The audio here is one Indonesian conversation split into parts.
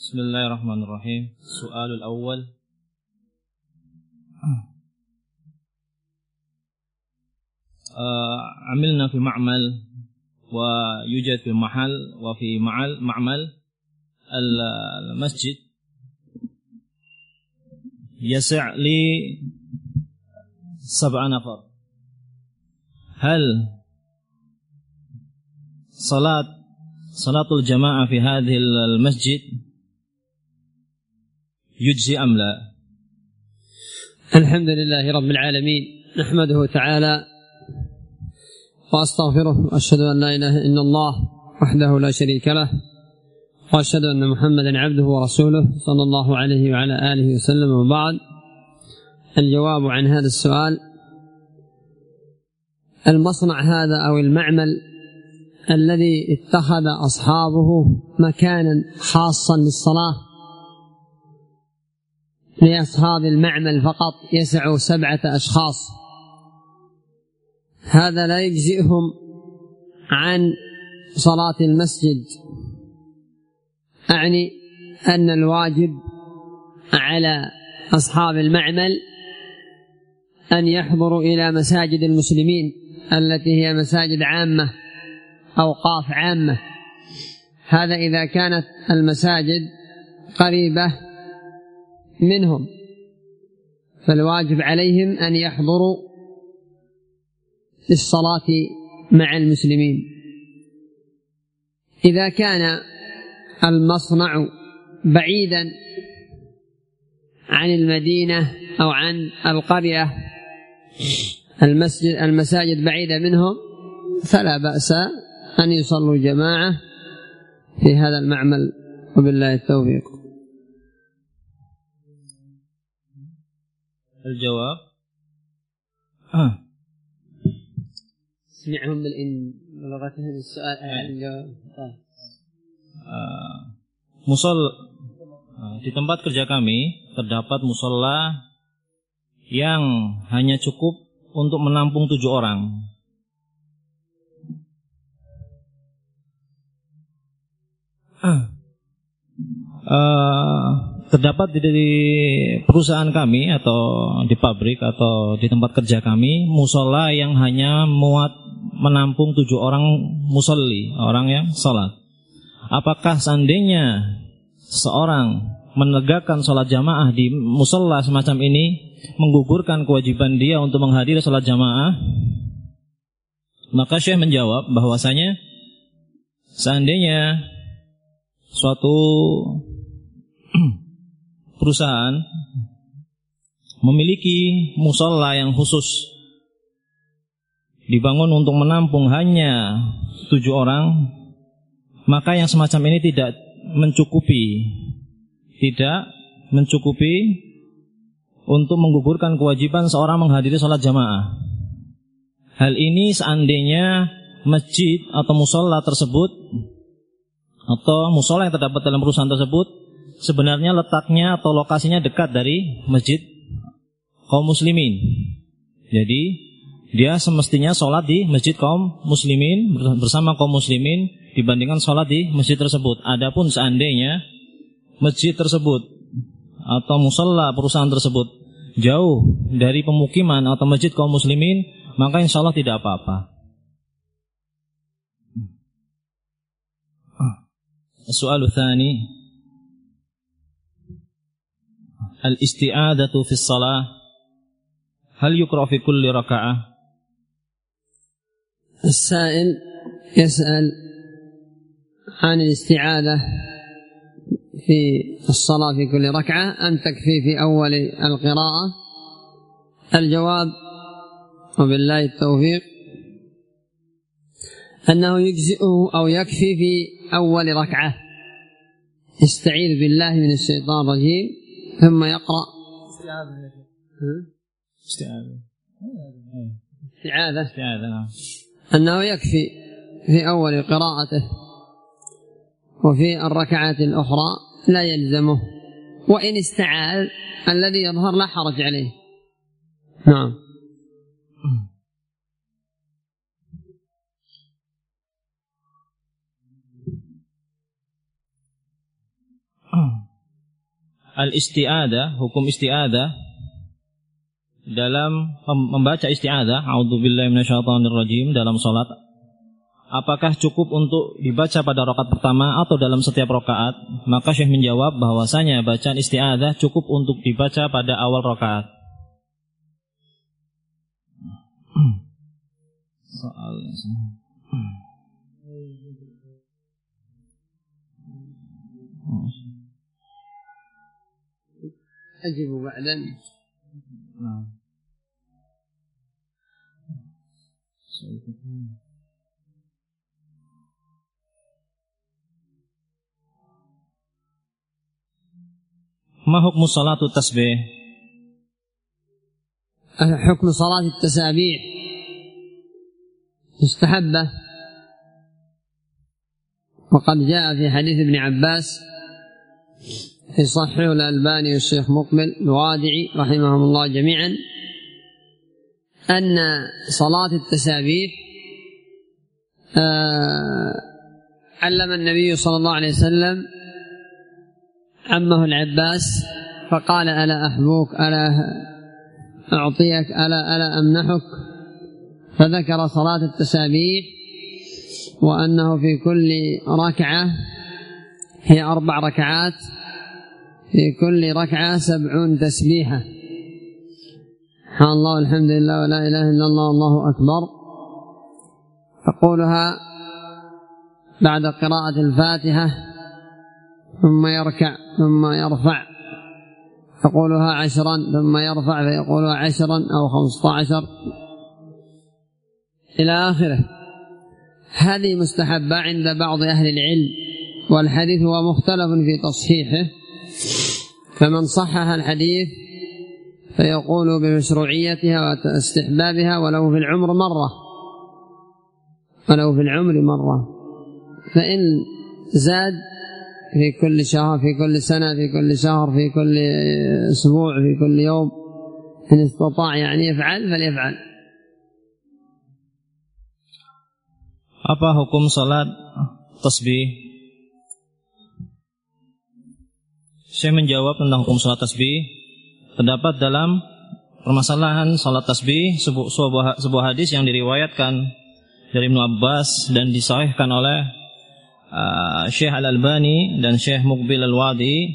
Bismillahirrahmanirrahim. Soalul awal. عملنا في معمل ويوجد في محل وفي معمل المسجد يسع لي 7 نفر. هل صلاة الجماعة في هذه المسجد يجزي أم لا؟ الحمد لله رب العالمين، نحمده تعالى وأستغفره، وأشهد أن لا إله إلا الله وحده لا شريك له، وأشهد أن محمدا عبده ورسوله صلى الله عليه وعلى آله وسلم. وبعد، الجواب عن هذا السؤال: المصنع هذا أو المعمل الذي اتخذ أصحابه مكانا خاصا للصلاة لأصحاب المعمل فقط يسع 7 أشخاص، هذا لا يجزئهم عن صلاة المسجد. أعني أن الواجب على أصحاب المعمل أن يحضروا إلى مساجد المسلمين التي هي مساجد عامة أوقاف عامة، هذا إذا كانت المساجد قريبة منهم، فالواجب عليهم أن يحضروا للصلاة مع المسلمين. إذا كان المصنع بعيدا عن المدينة أو عن القرية، المساجد بعيدة منهم، فلا بأس أن يصلوا جماعة في هذا المعمل، وبالله التوفيق. الجواب: اسمعهم بلغتهم السؤال. الجواب: di tempat kerja kami terdapat musola yang hanya cukup untuk menampung 7 orang. Terdapat di perusahaan kami atau di pabrik atau di tempat kerja kami musola yang hanya muat menampung 7 orang musolli, orang yang salat. Apakah seandainya seorang menegakkan salat jamaah di musola semacam ini menggugurkan kewajiban dia untuk menghadiri salat jamaah? Maka Syekh menjawab bahwasanya seandainya suatu perusahaan memiliki musola yang khusus dibangun untuk menampung hanya 7 orang, maka yang semacam ini tidak mencukupi untuk menggugurkan kewajiban seorang menghadiri salat jamaah. Hal ini seandainya masjid atau musola tersebut atau musola yang terdapat dalam perusahaan tersebut sebenarnya letaknya atau lokasinya dekat dari masjid kaum muslimin. Jadi dia semestinya sholat di masjid kaum muslimin bersama kaum muslimin dibandingkan sholat di masjid tersebut. Adapun seandainya masjid tersebut atau musola perusahaan tersebut jauh dari pemukiman atau masjid kaum muslimin, maka insya Allah tidak apa-apa. السؤال الثاني: الاستعاذة في الصلاة هل يقرأ في كل ركعة؟ السائل يسأل عن الاستعاذة في الصلاة في كل ركعة أم تكفي في أول القراءة. الجواب وبالله التوفيق أنه يجزئه أو يكفي في أول ركعة، يستعيذ بالله من الشيطان الرجيم ثم يقرأ استعاذة أنه يكفي في أول قراءته، وفي الركعات الأخرى لا يلزمه، وإن استعاذ الذي يظهر لا حرج عليه. نعم. al-isti'adah, hukum isti'adah dalam membaca isti'adah, a'udzubillahi minasyaitonirrajim, dalam salat, apakah cukup untuk dibaca pada rakaat pertama atau dalam setiap rakaat? Maka Syekh menjawab bahwasanya bacaan isti'adah cukup untuk dibaca pada awal rakaat. Soalnya أجب بعدا. ما حكم صلاة التسبيح؟ حكم صلاة التسابيح مستحبة، وقد جاء في حديث ابن عباس في صحيح الألباني والشيخ مقبل الوادعي رحمهم الله جميعا أن صلاة التسابيح علم النبي صلى الله عليه وسلم عمه العباس فقال: ألا أحبوك، ألا أعطيك، ألا أمنحك؟ فذكر صلاة التسابيح وأنه في كل ركعة هي 4 ركعات، في كل ركعة 70 تسبيحة، سبحان الله والحمد لله ولا إله إلا الله والله أكبر، تقولها بعد قراءة الفاتحة ثم يركع ثم يرفع، يقولها 10 ثم يرفع فيقولها 10 أو 15 إلى آخره. هذه مستحبة عند بعض أهل العلم، والحديث هو مختلف في تصحيحه، فمن صحح الحديث فيقول بمشروعيتها واستحبابها ولو في العمر مرة، فإن زاد في كل شهر، في كل سنة، في كل شهر، في كل أسبوع، في كل يوم، إن استطاع يعني يفعل فليفعل. Apa hukum salat tasbih? Saya menjawab tentang hukum salat tasbih. Terdapat dalam permasalahan salat tasbih sebuah hadis yang diriwayatkan dari Ibnu Abbas dan disahihkan oleh Syekh Al-Albani dan Syekh Muqbil Al-Wadi,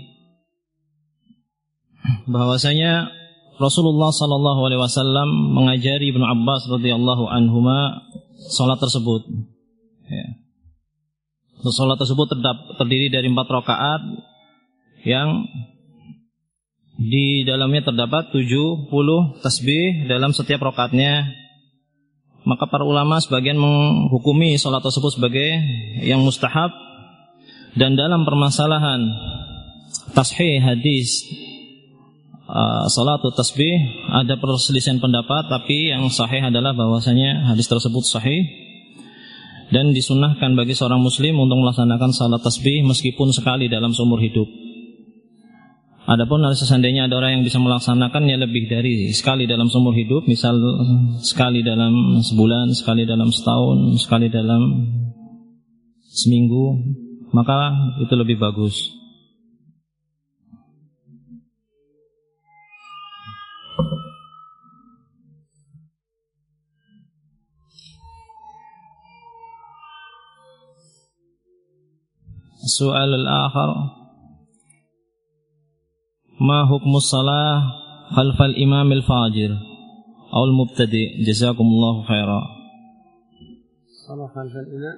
bahwasanya Rasulullah sallallahu alaihi wasallam mengajari Ibnu Abbas radhiyallahu anhuma salat tersebut. Ya. Salat tersebut terdiri dari 4 rakaat yang di dalamnya terdapat 70 tasbih dalam setiap rakaatnya. Maka para ulama sebagian menghukumi salat tersebut sebagai yang mustahab, dan dalam permasalahan tashih hadis salatut tasbih ada perselisihan pendapat, tapi yang sahih adalah bahwasanya hadis tersebut sahih dan disunnahkan bagi seorang muslim untuk melaksanakan salat tasbih meskipun sekali dalam seumur hidup. Adapun seandainya ada orang yang bisa melaksanakannya lebih dari sekali dalam seumur hidup, misal sekali dalam sebulan, sekali dalam setahun, sekali dalam seminggu, maka itu lebih bagus. Soal al-akhar, ma hukmus salah khalfal imam al-fajir atau al-mubtadi? Jazakumullahu khairan. Salah khalfal imam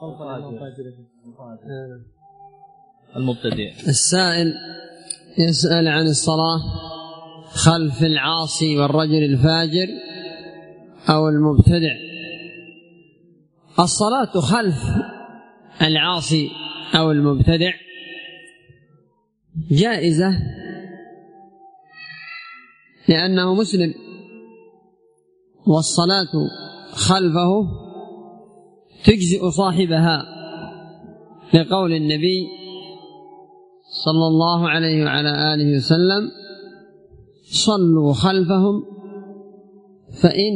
المبتدئ. السائل يسأل عن الصلاة خلف العاصي والرجل الفاجر أو المبتدع. الصلاة خلف العاصي أو المبتدع جائزة لأنه مسلم، والصلاة خلفه تجزئ صاحبها لقول النبي صلى الله عليه وعلى آله وسلم: صلوا خلفهم فإن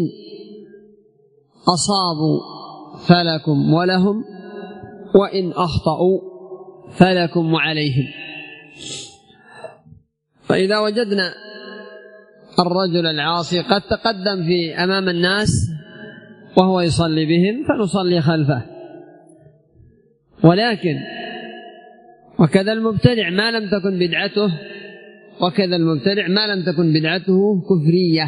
أصابوا فلكم ولهم وإن أخطأوا فلكم وعليهم. فإذا وجدنا الرجل العاصي قد تقدم في أمام الناس وهو يصلي بهم فنصلي خلفه، ولكن وكذا المبتدع ما لم تكن بدعته كفرية.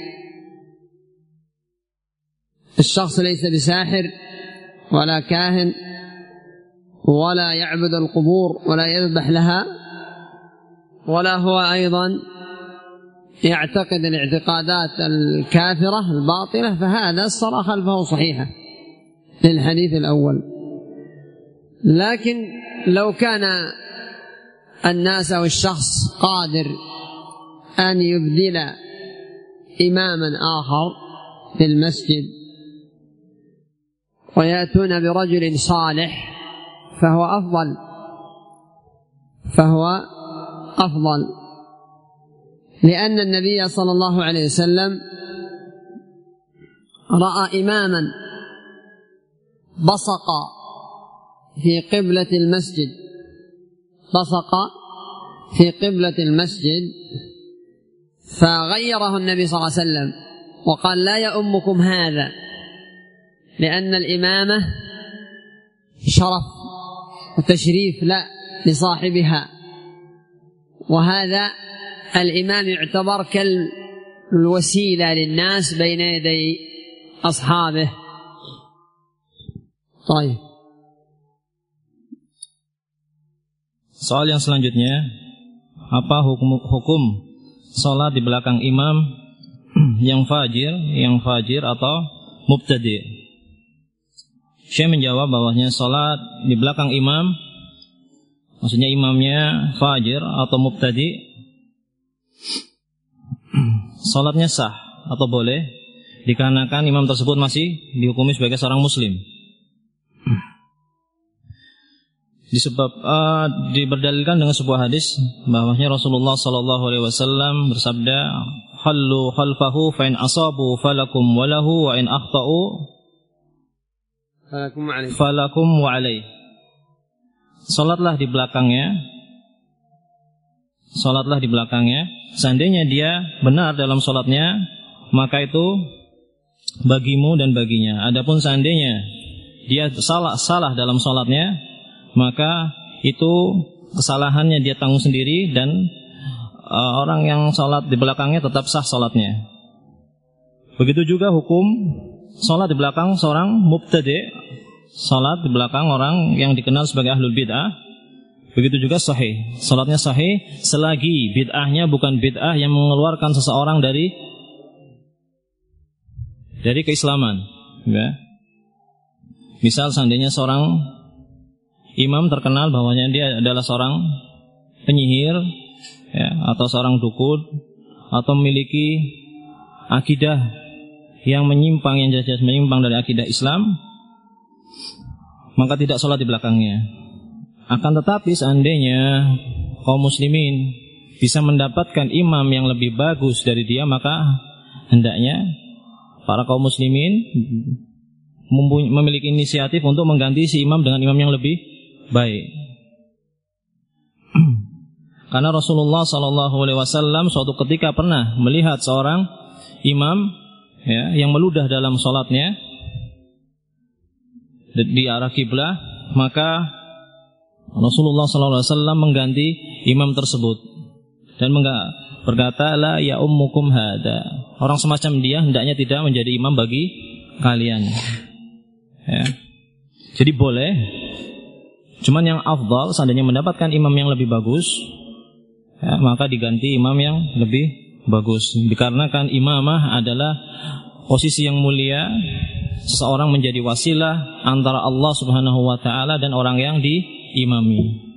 الشخص ليس بساحر ولا كاهن ولا يعبد القبور ولا يذبح لها، ولا هو أيضا يعتقد الاعتقادات الكافرة الباطلة، فهذا الصلاة خلفه صحيحة للحديث الأول. لكن لو كان الناس أو الشخص قادر أن يبدل إماما آخر في المسجد ويأتون برجل صالح فهو أفضل، لأن النبي صلى الله عليه وسلم رأى إماما بصق في قبلة المسجد فغيره النبي صلى الله عليه وسلم وقال: لا يؤمكم هذا، لأن الإمامة شرف وتشريف لا لصاحبها، وهذا الإمام يعتبر كالوسيلة للناس بين يدي أصحابه. طيب. Soal yang selanjutnya, apa hukum salat di belakang imam yang fajir atau mubtadi'? Syekh menjawab bahwasanya salat di belakang imam, maksudnya imamnya fajir atau mubtadi', salatnya sah atau boleh dikarenakan imam tersebut masih dihukumi sebagai seorang muslim. Diberdalilkan dengan sebuah hadis bahwasanya Rasulullah SAW bersabda, "Khallu khalfahu fa in asabu falakum wa lahu wa in akhta'u falakum wa alayh." Salatlah di belakangnya. Seandainya dia benar dalam salatnya, maka itu bagimu dan baginya. Adapun seandainya dia salah dalam salatnya, maka itu kesalahannya dia tanggung sendiri, dan orang yang salat di belakangnya tetap sah salatnya. Begitu juga hukum salat di belakang seorang mubtadi', salat di belakang orang yang dikenal sebagai ahlul bid'ah, begitu juga sahih. Salatnya sahih selagi bid'ahnya bukan bid'ah yang mengeluarkan seseorang dari keislaman, ya. Misal seandainya seorang imam terkenal bahwanya dia adalah seorang penyihir, ya, atau seorang dukun, atau memiliki akidah yang jelas menyimpang dari akidah Islam, maka tidak sholat di belakangnya. Akan tetapi seandainya kaum muslimin bisa mendapatkan imam yang lebih bagus dari dia, maka hendaknya para kaum muslimin memiliki inisiatif untuk mengganti si imam dengan imam yang lebih baik. Karena Rasulullah SAW suatu ketika pernah melihat seorang imam, ya, yang meludah dalam sholatnya di arah kiblah, maka Rasulullah SAW mengganti imam tersebut dan berkata, "La ya ummukum hada." Orang semacam dia hendaknya tidak menjadi imam bagi kalian. Ya. Jadi boleh. Cuman yang afdal seandainya mendapatkan imam yang lebih bagus, ya, maka diganti imam yang lebih bagus. Dikarenakan imamah adalah posisi yang mulia, seseorang menjadi wasilah antara Allah Subhanahu wa taala dan orang yang diimami.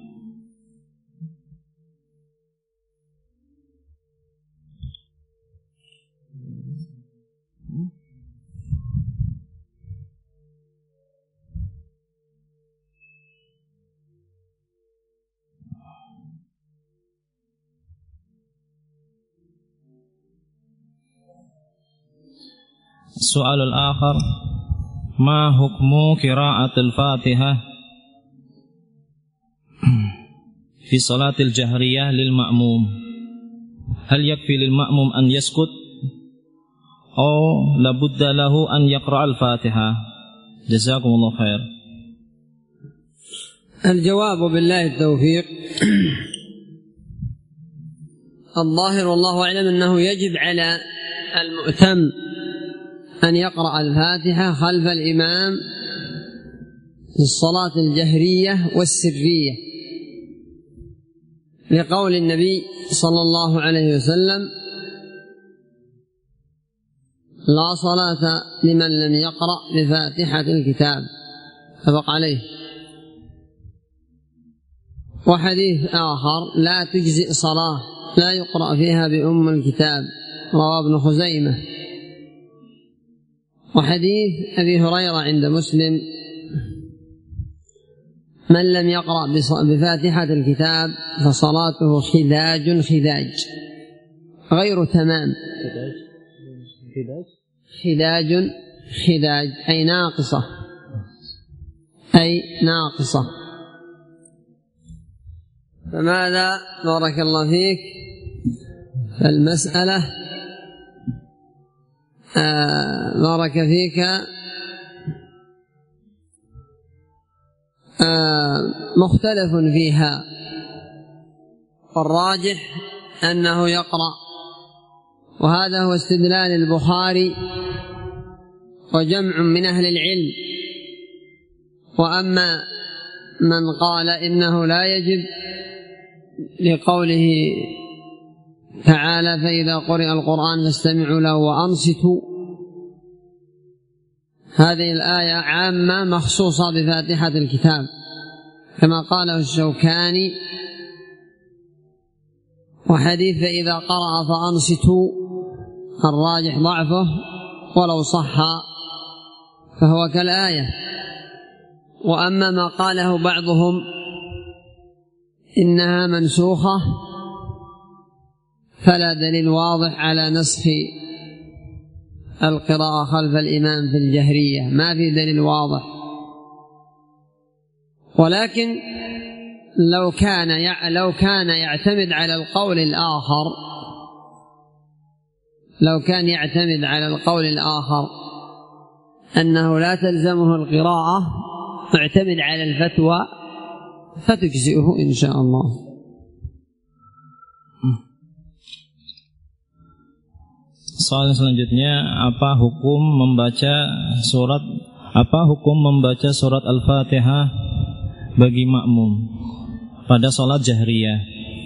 Soalul akhar, ma hukmu qiraatul Fatihah fi salatil jahriyah lil ma'mum? hal yakfi lil ma'mum an yaskut atau labudda lahu an yaqra al-Fatihah? Jazakumullah khair. الجواب بالله التوفيق الظاهر والله أعلم أنه يجب على المؤتم أن يقرأ الفاتحة خلف الإمام في الصلاة الجهرية والسرية، لقول النبي صلى الله عليه وسلم: لا صلاة لمن لم يقرأ بفاتحة الكتاب، سبق عليه. وحديث آخر: لا تجزئ صلاة لا يقرأ فيها بأم الكتاب، رواه ابن خزيمة. وحديث أبي هريرة عند مسلم: من لم يقرأ بفاتحة الكتاب فصلاته خداج خداج غير تمام. خداج خداج أي ناقصة، أي ناقصة. فماذا بارك الله فيك؟ فالمسألة بارك فيك مختلف فيها، والراجح أنه يقرأ، وهذا هو استدلال البخاري وجمع من أهل العلم. وأما من قال إنه لا يجب لقوله تعالى: فإذا قرئ القرآن فاستمعوا له وأنصتوا، هذه الآية عامة مخصوصة بفاتحة الكتاب كما قاله الشوكاني. وحديث فإذا قرأ فأنصتوا الراجح ضعفه، ولو صح فهو كالآية. وأما ما قاله بعضهم إنها منسوخة فلا دليل واضح على نسخ القراءة خلف الإمام في الجهرية، ما في دليل واضح. ولكن لو كان يعتمد على القول الآخر، لو كان يعتمد على القول الآخر أنه لا تلزمه القراءة، اعتمد على الفتوى فتجزئه إن شاء الله. Soal selanjutnya, apa hukum membaca surat Al-Fatihah bagi makmum pada salat jahriyah?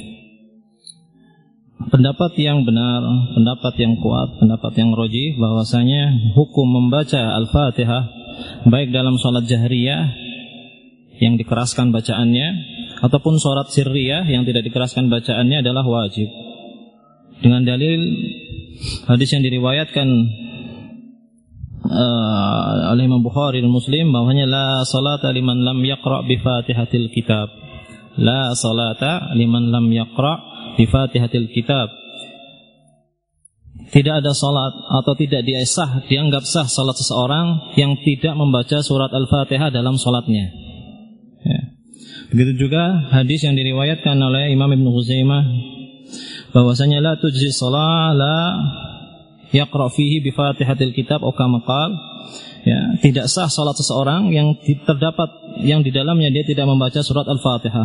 Pendapat yang benar, pendapat yang kuat, pendapat yang rajih bahwasanya hukum membaca Al-Fatihah baik dalam salat jahriyah yang dikeraskan bacaannya ataupun salat sirriyah yang tidak dikeraskan bacaannya adalah wajib. Dengan dalil hadis yang diriwayatkan oleh Imam Bukhari dan Muslim bahwasanya la salata liman lam yaqra bi Fatihatil Kitab. La salata liman lam yaqra bi Fatihatil Kitab. Tidak ada salat atau tidak dianggap sah salat seseorang yang tidak membaca surat Al-Fatihah dalam salatnya. Ya. Begitu juga hadis yang diriwayatkan oleh Imam Ibn Khuzaimah bahwasanya la tujzi shalah la yaqra fihi bi Fatihatil Kitab atau kama qala, ya, tidak sah salat seseorang yang terdapat yang di dalamnya dia tidak membaca surat Al-Fatihah.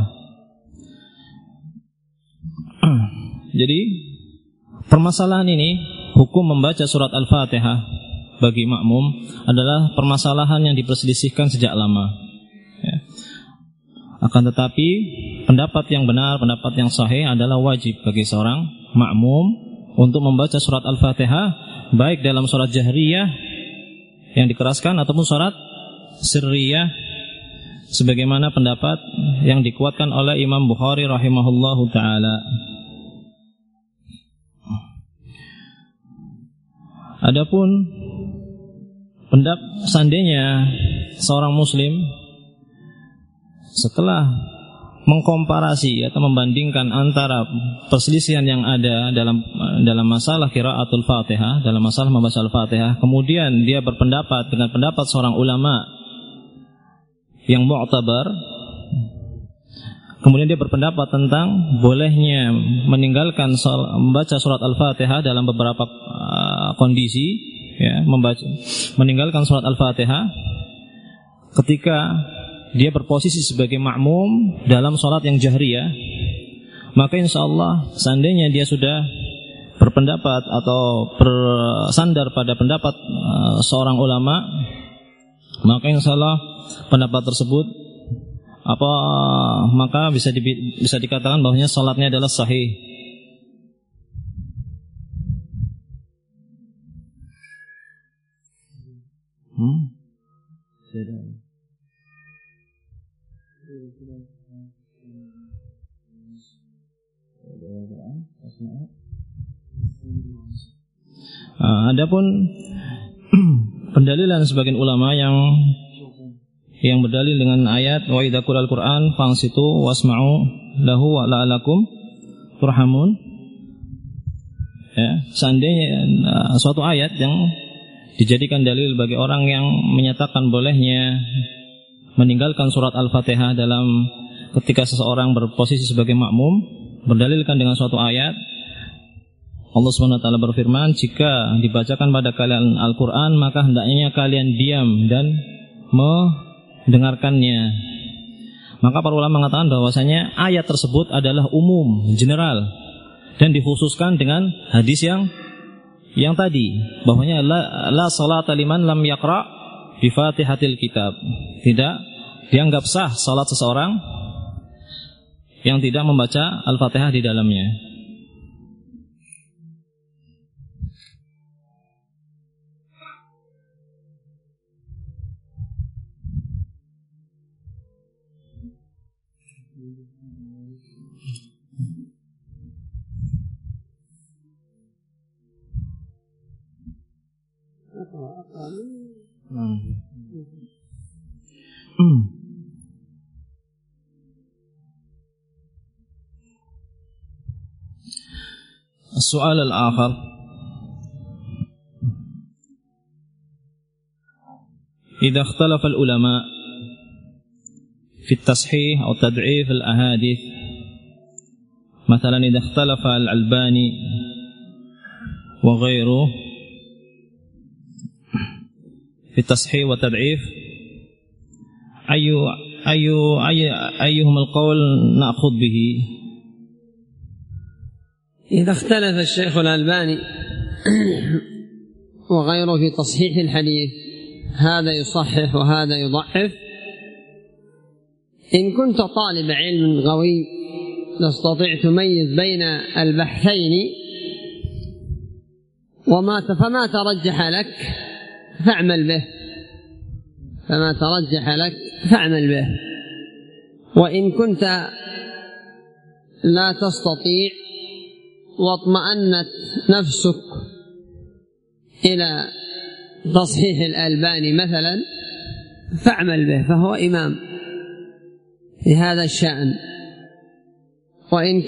Jadi permasalahan ini, hukum membaca surat Al-Fatihah bagi makmum adalah permasalahan yang diperselisihkan sejak lama, ya. Akan tetapi pendapat yang benar, pendapat yang sahih adalah wajib bagi seorang makmum untuk membaca surat Al-Fatihah baik dalam surat jahriyah yang dikeraskan ataupun surat sirriyah, sebagaimana pendapat yang dikuatkan oleh Imam Bukhari rahimahullahu taala. Adapun seandainya seorang muslim setelah mengkomparasi atau membandingkan antara perselisihan yang ada dalam masalah qiraatul Fatihah, dalam masalah membaca Al-Fatihah, kemudian dia berpendapat dengan pendapat seorang ulama yang mu'tabar, Kemudian dia berpendapat tentang bolehnya meninggalkan membaca surat Al-Fatihah dalam beberapa kondisi, ya, meninggalkan surat Al-Fatihah ketika dia berposisi sebagai makmum dalam salat yang jahriyah. Maka insyaallah seandainya dia sudah berpendapat atau bersandar pada pendapat seorang ulama, maka insyaallah pendapat tersebut maka bisa dikatakan bahwasanya salatnya adalah sahih. Adapun pendalilan sebagian ulama yang berdalil dengan ayat wa idza qura'al Qur'an fansitu wasma'u lahu wa la'alakum turhamun, ya, seandainya suatu ayat yang dijadikan dalil bagi orang yang menyatakan bolehnya meninggalkan surat Al-Fatihah dalam ketika seseorang berposisi sebagai makmum, berdalilkan dengan suatu ayat. Allah Subhanahu wa taala berfirman, jika dibacakan pada kalian Al-Qur'an maka hendaknya kalian diam dan mendengarkannya. Maka para ulama mengatakan bahwasanya ayat tersebut adalah umum, general, dan dikhususkan dengan hadis yang tadi, bahwasanya la salata liman lam yaqra bi Fatihatil kitab. Tidak dianggap sah salat seseorang yang tidak membaca Al-Fatihah di dalamnya. السؤال الآخر: إذا اختلف العلماء في التصحيح أو تضعيف الأحاديث، مثلا إذا اختلف الألباني وغيره في التصحيح والتضعيف، أيهم القول نأخذ به؟ إذا اختلف الشيخ الألباني وغيره في تصحيح الحديث، هذا يصحح وهذا يضعف، إن كنت طالب علم غوي تستطيع تميز بين البحثين فما ترجح لك فاعمل به، فما ترجح لك فاعمل به. وإن كنت لا تستطيع واطمأنت نفسك إلى تصحيح الألباني مثلا فاعمل به، فهو إمام في هذا الشأن. وإن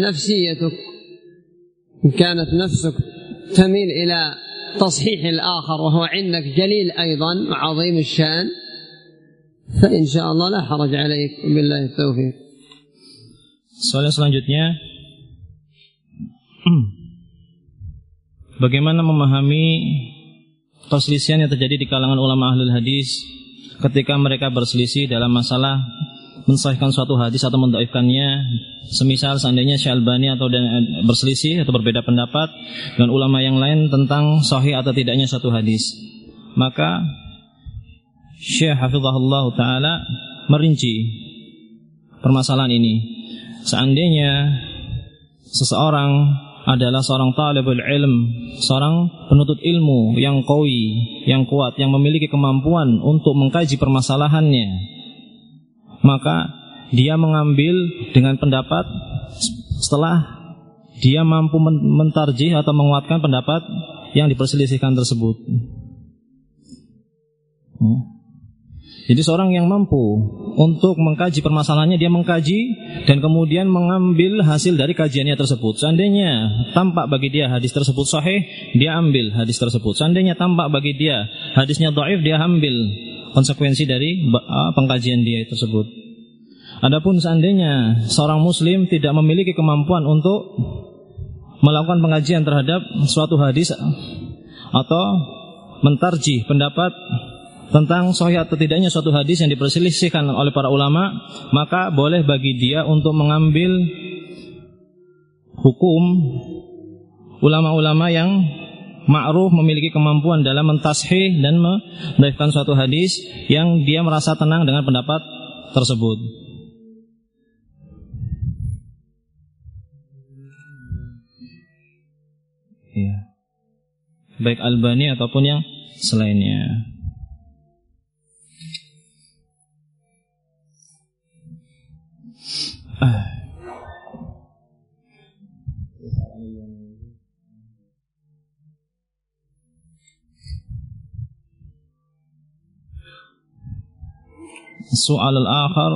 كانت نفسك تميل إلى تصحيح الآخر وهو عندك جليل أيضا وعظيم الشأن، فإن شاء الله لا حرج عليك، بالله التوفيق. Soal selanjutnya, bagaimana memahami perselisihan yang terjadi di kalangan ulama ahlul hadis ketika mereka berselisih dalam masalah mensahihkan suatu hadis atau mendhaifkannya. Semisal seandainya Syekh Albani atau berselisih atau berbeda pendapat dengan ulama yang lain tentang sahih atau tidaknya suatu hadis, maka Syekh Hafizahullah Ta'ala merinci permasalahan ini. Seandainya seseorang adalah seorang talibul ilm, seorang penuntut ilmu yang qawi, yang kuat, yang memiliki kemampuan untuk mengkaji permasalahannya, maka dia mengambil dengan pendapat setelah dia mampu mentarjih atau menguatkan pendapat yang diperselisihkan tersebut. Jadi seorang yang mampu untuk mengkaji permasalahannya, dia mengkaji dan kemudian mengambil hasil dari kajiannya tersebut. Seandainya tampak bagi dia hadis tersebut sahih, dia ambil hadis tersebut. Seandainya tampak bagi dia hadisnya dhaif, dia ambil konsekuensi dari pengkajian dia tersebut. Adapun seandainya seorang muslim tidak memiliki kemampuan untuk melakukan pengajian terhadap suatu hadis atau mentarjih pendapat tentang sahih atau tidaknya suatu hadis yang diperselisihkan oleh para ulama, maka boleh bagi dia untuk mengambil hukum ulama-ulama yang ma'ruf memiliki kemampuan dalam mentashih dan mendhaifkan suatu hadis yang dia merasa tenang dengan pendapat tersebut. Ya. Baik Albani ataupun yang selainnya. السؤال الآخر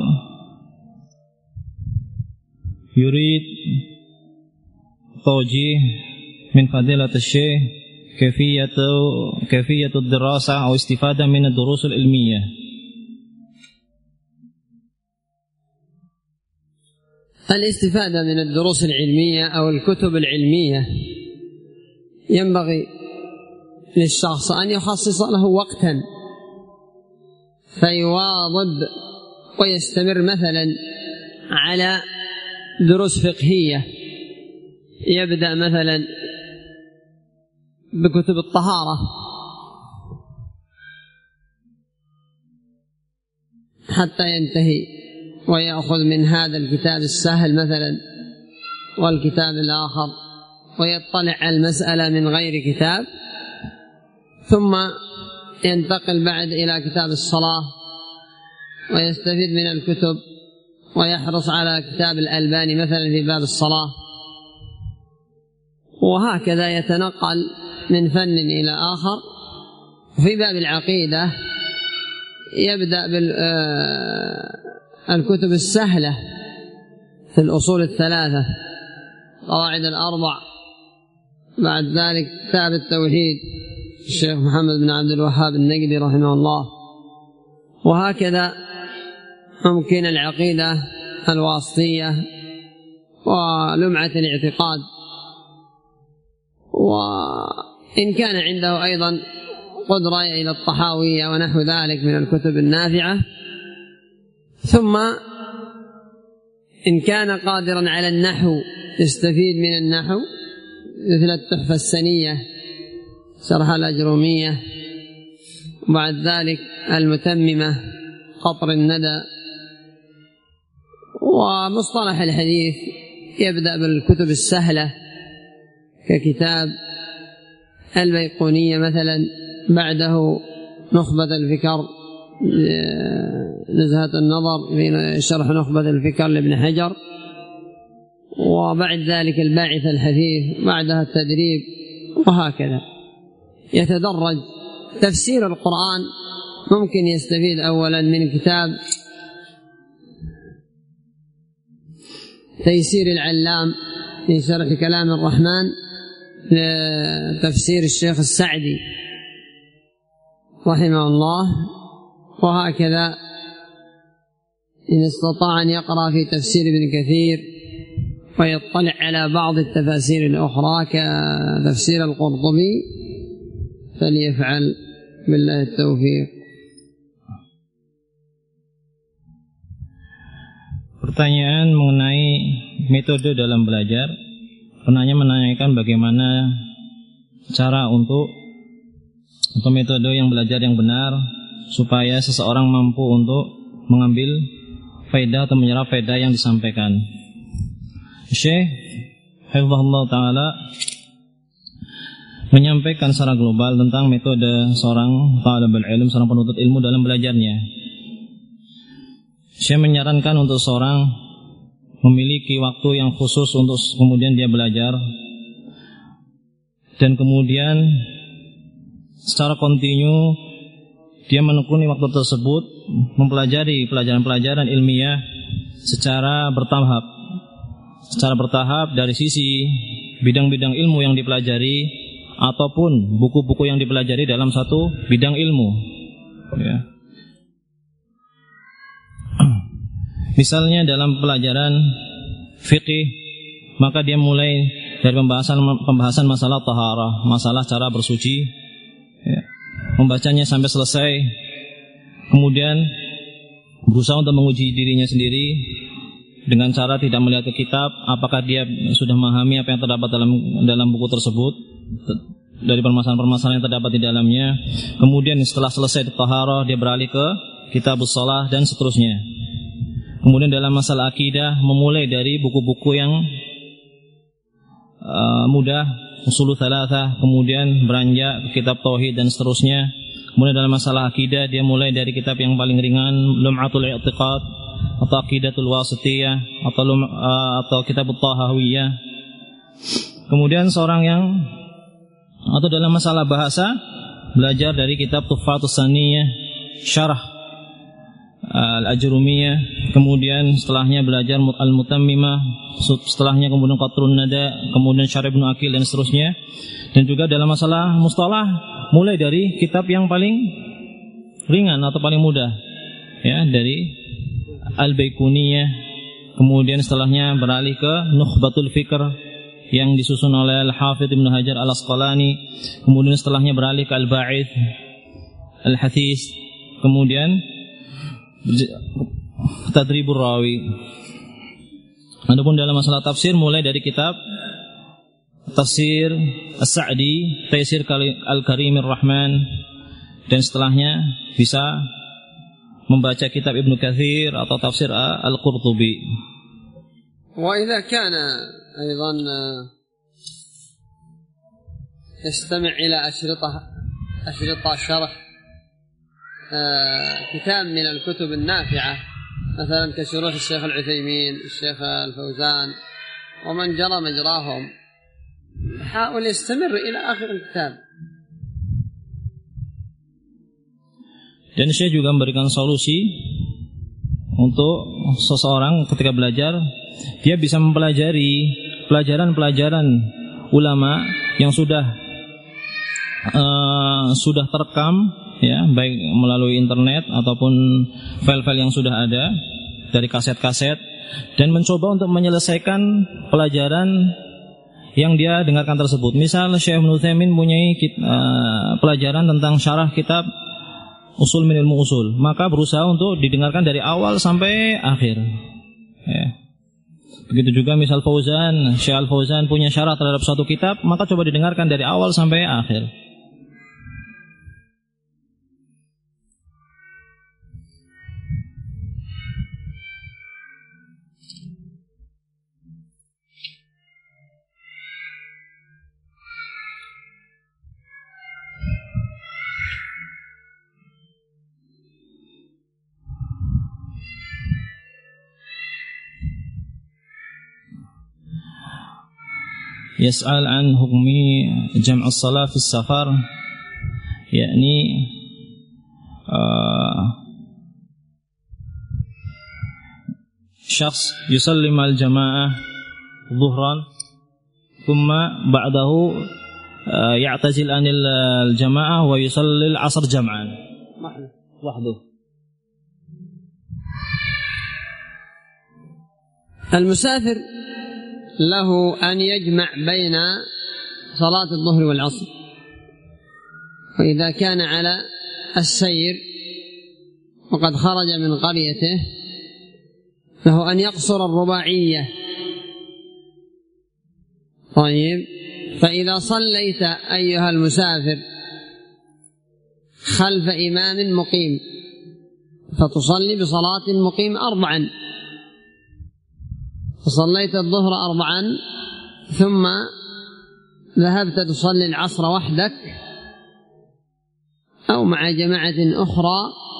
يريد توجيه من فضيلة الشيخ كيفية الدراسة أو استفادة من الدروس العلمية. الاستفادة من الدروس العلمية أو الكتب العلمية ينبغي للشخص أن يخصص له وقتا فيواظب ويستمر مثلا على دروس فقهية، يبدأ مثلا بكتب الطهارة حتى ينتهي، ويأخذ من هذا الكتاب السهل مثلا والكتاب الآخر، ويطلع على المسألة من غير كتاب، ثم ينتقل بعد إلى كتاب الصلاة ويستفيد من الكتب، ويحرص على كتاب الألباني مثلا في باب الصلاة، وهكذا يتنقل من فن إلى آخر. في باب العقيدة يبدأ بالكتب السهلة في الأصول الثلاثة، قواعد الأربع، بعد ذلك كتاب التوحيد الشيخ محمد بن عبد الوهاب النجدي رحمه الله، وهكذا ممكن العقيدة الواسطية ولمعة الاعتقاد، وإن كان عنده أيضا قدرة إلى الطحاوية ونحو ذلك من الكتب النافعة. ثم إن كان قادرا على النحو يستفيد من النحو مثل التحفة السنية شرح الأجرومية، وبعد ذلك المتممة قطر الندى. ومصطلح الحديث يبدأ بالكتب السهلة ككتاب البيقونية مثلا، بعده نخبة الفكر نزهة النظر في شرح نخبة الفكر لابن حجر، وبعد ذلك الباعث الحثيث، بعدها التدريب، وهكذا يتدرج. تفسير القرآن ممكن يستفيد أولا من كتاب تيسير العلام في شرح كلام الرحمن لتفسير الشيخ السعدي رحمه الله، وهكذا إن استطاع أن يقرأ في تفسير ابن كثير ويطلع على بعض التفاسير الأخرى كتفسير القرطبي فليفعل، بالله التوفيق. Pertanyaan mengenai metode dalam belajar. Penanya menanyakan bagaimana cara untuk metode yang belajar yang benar supaya seseorang mampu untuk mengambil faedah atau menyerap faedah yang disampaikan. Syekh hafizahullah taala menyampaikan secara global tentang metode seorang talibul ilm, seorang penuntut ilmu dalam belajarnya. Syekh menyarankan untuk seorang memiliki waktu yang khusus untuk kemudian dia belajar, dan kemudian secara kontinu dia menekuni waktu tersebut mempelajari pelajaran-pelajaran ilmiah secara bertahap dari sisi bidang-bidang ilmu yang dipelajari ataupun buku-buku yang dipelajari dalam satu bidang ilmu, ya. Misalnya dalam pelajaran fikih, maka dia mulai dari pembahasan masalah taharah, masalah cara bersuci, ya, membacanya sampai selesai, kemudian berusaha untuk menguji dirinya sendiri dengan cara tidak melihat ke kitab, apakah dia sudah memahami apa yang terdapat dalam buku tersebut dari permasalahan-permasalahan yang terdapat di dalamnya. Kemudian setelah selesai taharah, dia beralih ke kitabus shalah dan seterusnya. Kemudian dalam masalah akidah, memulai dari buku-buku yang mudah, ushul tsalatsah, kemudian beranjak ke kitab tauhid dan seterusnya. Kemudian dalam masalah akidah, dia mulai dari kitab yang paling ringan, Lum'atul I'tiqad atau Aqidatul Wasithiyah atau kitab Tahawiyah. Kemudian atau dalam masalah bahasa, belajar dari kitab Tuhfatus Saniyah, Syarah Al-Ajrumiyah, kemudian setelahnya belajar Al-Mutammimah, setelahnya kemudian Qatrun Nada, kemudian Syarh Ibnu Aqil dan seterusnya. Dan juga dalam masalah mustalah, mulai dari kitab yang paling ringan atau paling mudah, ya, dari Al-Baiquniyah, kemudian setelahnya beralih ke Nukhbatul Fikr yang disusun oleh Al-Hafidz Ibnu Hajar Al-Asqalani, kemudian setelahnya beralih ke Al-Ba'ith Al-Hathis, kemudian Tadribur Rawi. Adapun dalam masalah tafsir, mulai dari kitab Tafsir As-Sa'di, Taisir Al-Karimir Rahman, dan setelahnya bisa membaca kitab Ibnu Katsir atau Tafsir Al-Qurtubi. وإذا كان أيضا يستمع إلى أشرطة شرح كتاب من الكتب النافعة مثلا كشروح الشيخ العثيمين، الشيخ الفوزان، ومن جرى مجراهم، حاول يستمر إلى آخر الكتاب. Dan saya juga memberikan solusi untuk seseorang ketika belajar, dia bisa mempelajari pelajaran-pelajaran ulama yang sudah terekam, ya, baik melalui internet ataupun file-file yang sudah ada dari kaset-kaset, dan mencoba untuk menyelesaikan pelajaran yang dia dengarkan tersebut. Misal Syekh Ibnu Utsaimin mempunyai pelajaran tentang syarah kitab Usul min Ilmu Usul, maka berusaha untuk didengarkan dari awal sampai akhir, ya. Begitu juga misal Fauzan, Syekh Al-Fauzan punya syarah terhadap suatu kitab, maka coba didengarkan dari awal sampai akhir. يسأل عن حكم جمع الصلاة في السفر، يعني شخص يصلي مع الجماعة ظهرا ثم بعده يعتزل عن الجماعة ويصلي العصر جمعا وحده. المسافر له أن يجمع بين صلاة الظهر والعصر، وإذا كان على السير وقد خرج من قريته له أن يقصر الرباعية. طيب، فإذا صليت أيها المسافر خلف إمام مقيم فتصلي بصلاة المقيم 4، فصليت الظهر 4 ثم ذهبت تصلي العصر وحدك أو مع جماعة أخرى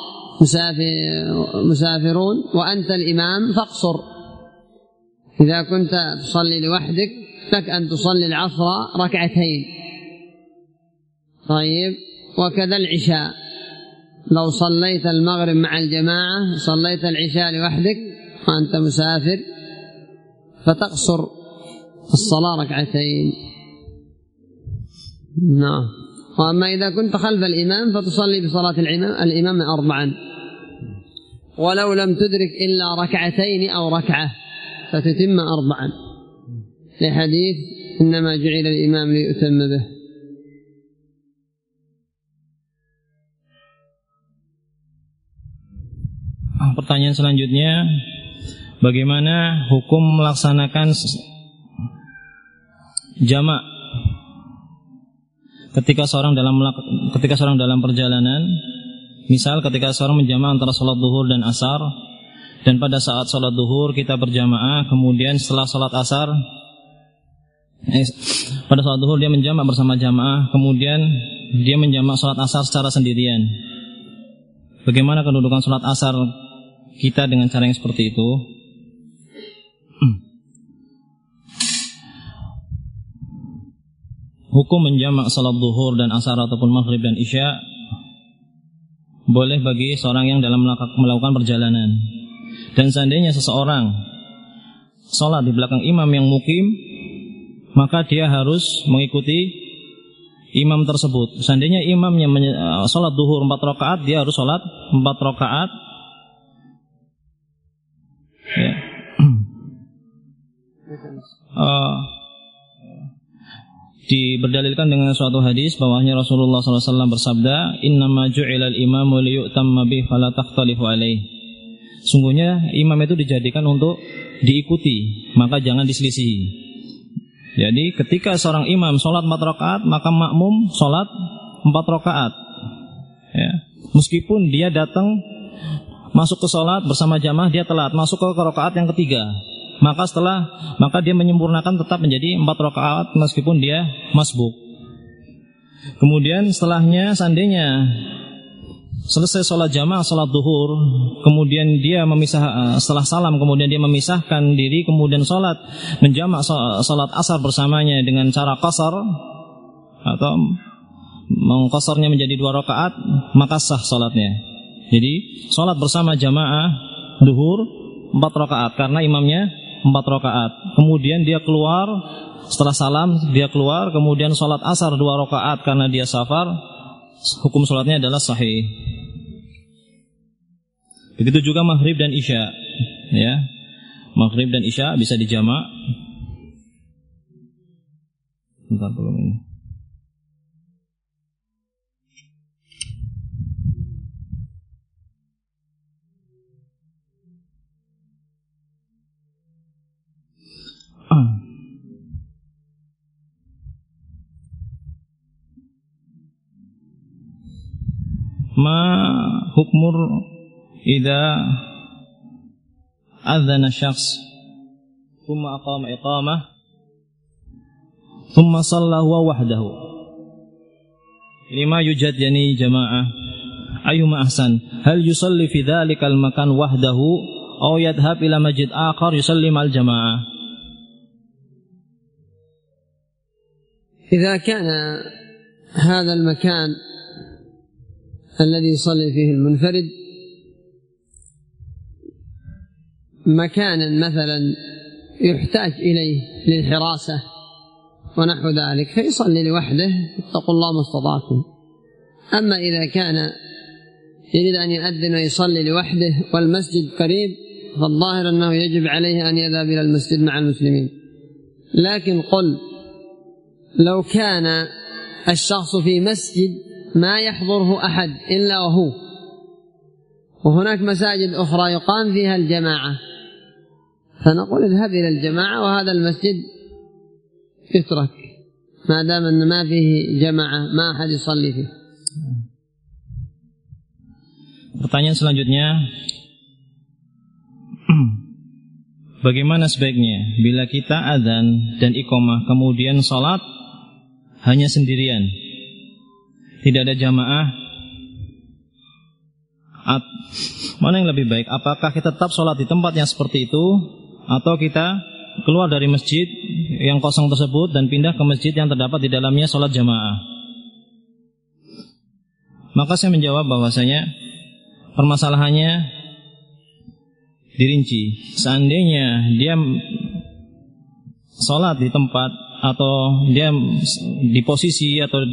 مسافرون وأنت الإمام، فاقصر. إذا كنت تصلي لوحدك لك أن تصلي العصر 2. طيب، وكذا العشاء، لو صليت المغرب مع الجماعة صليت العشاء لوحدك وأنت مسافر فتقصر الصلاة 2. نعم. وأما إذا كنت خلف الإمام فتصلي بصلاة الإمام 4. ولو لم تدرك إلا ركعتين أو ركعة فتتم 4 لحديث إنما جعل الإمام ليؤتم به. Pertanyaan selanjutnya, bagaimana hukum melaksanakan jamak ketika seorang dalam perjalanan? Misal ketika seorang menjamak antara sholat duhur dan asar, dan pada saat sholat duhur kita berjamaah, kemudian setelah sholat asar, pada sholat duhur dia menjamak bersama jamaah, kemudian dia menjamak sholat asar secara sendirian. Bagaimana kedudukan sholat asar kita dengan cara yang seperti itu? Hukum menjamak salat zuhur dan asar ataupun maghrib dan isya boleh bagi seorang yang dalam melakukan perjalanan. Dan seandainya seseorang salat di belakang imam yang mukim, maka dia harus mengikuti imam tersebut. Seandainya imamnya salat zuhur 4 rakaat, dia harus salat 4 rakaat. Ya. Berdalilkan dengan suatu hadis bahwasanya Rasulullah SAW bersabda, "Innama ju'ilal imamu liyu'tamma bihi fala takhtalifu alaihi." Sungguhnya imam itu dijadikan untuk diikuti, maka jangan diselisihi. Jadi ketika seorang imam sholat 4 rakaat, maka makmum sholat 4 rakaat. Ya. Meskipun dia datang masuk ke sholat bersama jamaah, dia telat masuk ke rakaat yang ketiga, maka dia menyempurnakan tetap menjadi 4 rakaat meskipun dia masbuk. Kemudian setelahnya, seandainya selesai sholat jamaah, sholat duhur, kemudian dia setelah salam, kemudian dia memisahkan diri, kemudian sholat menjamak sholat asar bersamanya dengan cara qasar atau mengqasarnya menjadi 2 rakaat, maka sah sholatnya. Jadi sholat bersama jamaah duhur 4 rakaat karena imamnya 4 rakaat. Kemudian dia keluar setelah salam, dia keluar, kemudian sholat asar 2 rakaat karena dia safar. Hukum sholatnya adalah sahih. Begitu juga maghrib dan isya, ya. Maghrib dan isya bisa dijamak. Bentar belum ini. Ma hukmur idza adzana syakhs thumma aqama iqamah thumma shalla huwa wahdahu lima yujad yani jamaah ayyuma ahsan hal yusalli fi dhalikal makan wahdahu aw yadhhab ila masjid akhar yusalli ma'al jamaah. إذا كان هذا المكان الذي يصلي فيه المنفرد مكانا مثلا يحتاج إليه للحراسة ونحو ذلك فيصلي لوحده، اتقوا الله ما استطعتم. أما إذا كان يريد أن يؤذن ويصلي لوحده والمسجد قريب فالظاهر أنه يجب عليه أن يذهب إلى المسجد مع المسلمين. لكن قل لو كان الشخص في مسجد ما يحضره أحد إلا وهناك مساجد أخرى يقام فيها الجماعة، فنقول اذهب إلى الجماعة وهذا المسجد يترك ما دام أن ما فيه جماعة ما أحد يصلي فيه. Pertanyaan selanjutnya, bagaimana sebaiknya bila kita adzan dan iqamah kemudian salat hanya sendirian, tidak ada jamaah? Mana yang lebih baik? Apakah kita tetap sholat di tempat yang seperti itu, atau kita keluar dari masjid yang kosong tersebut dan pindah ke masjid yang terdapat di dalamnya sholat jamaah? Maka saya menjawab bahwasanya permasalahannya dirinci. Seandainya dia sholat di tempat atau dia di posisi atau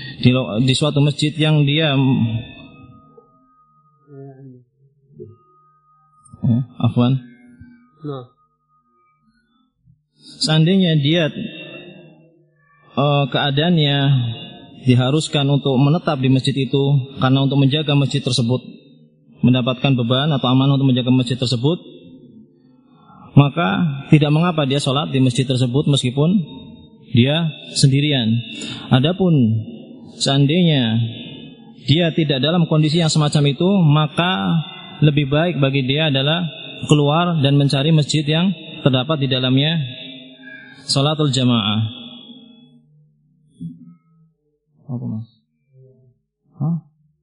di suatu masjid yang dia Afwan. Seandainya dia keadaannya diharuskan untuk menetap di masjid itu karena untuk menjaga masjid tersebut, mendapatkan beban atau amanah untuk menjaga masjid tersebut, maka tidak mengapa dia sholat di masjid tersebut meskipun dia sendirian. Adapun seandainya dia tidak dalam kondisi yang semacam itu, maka lebih baik bagi dia adalah keluar dan mencari masjid yang terdapat di dalamnya sholatul jamaah. Apa mas? Hah?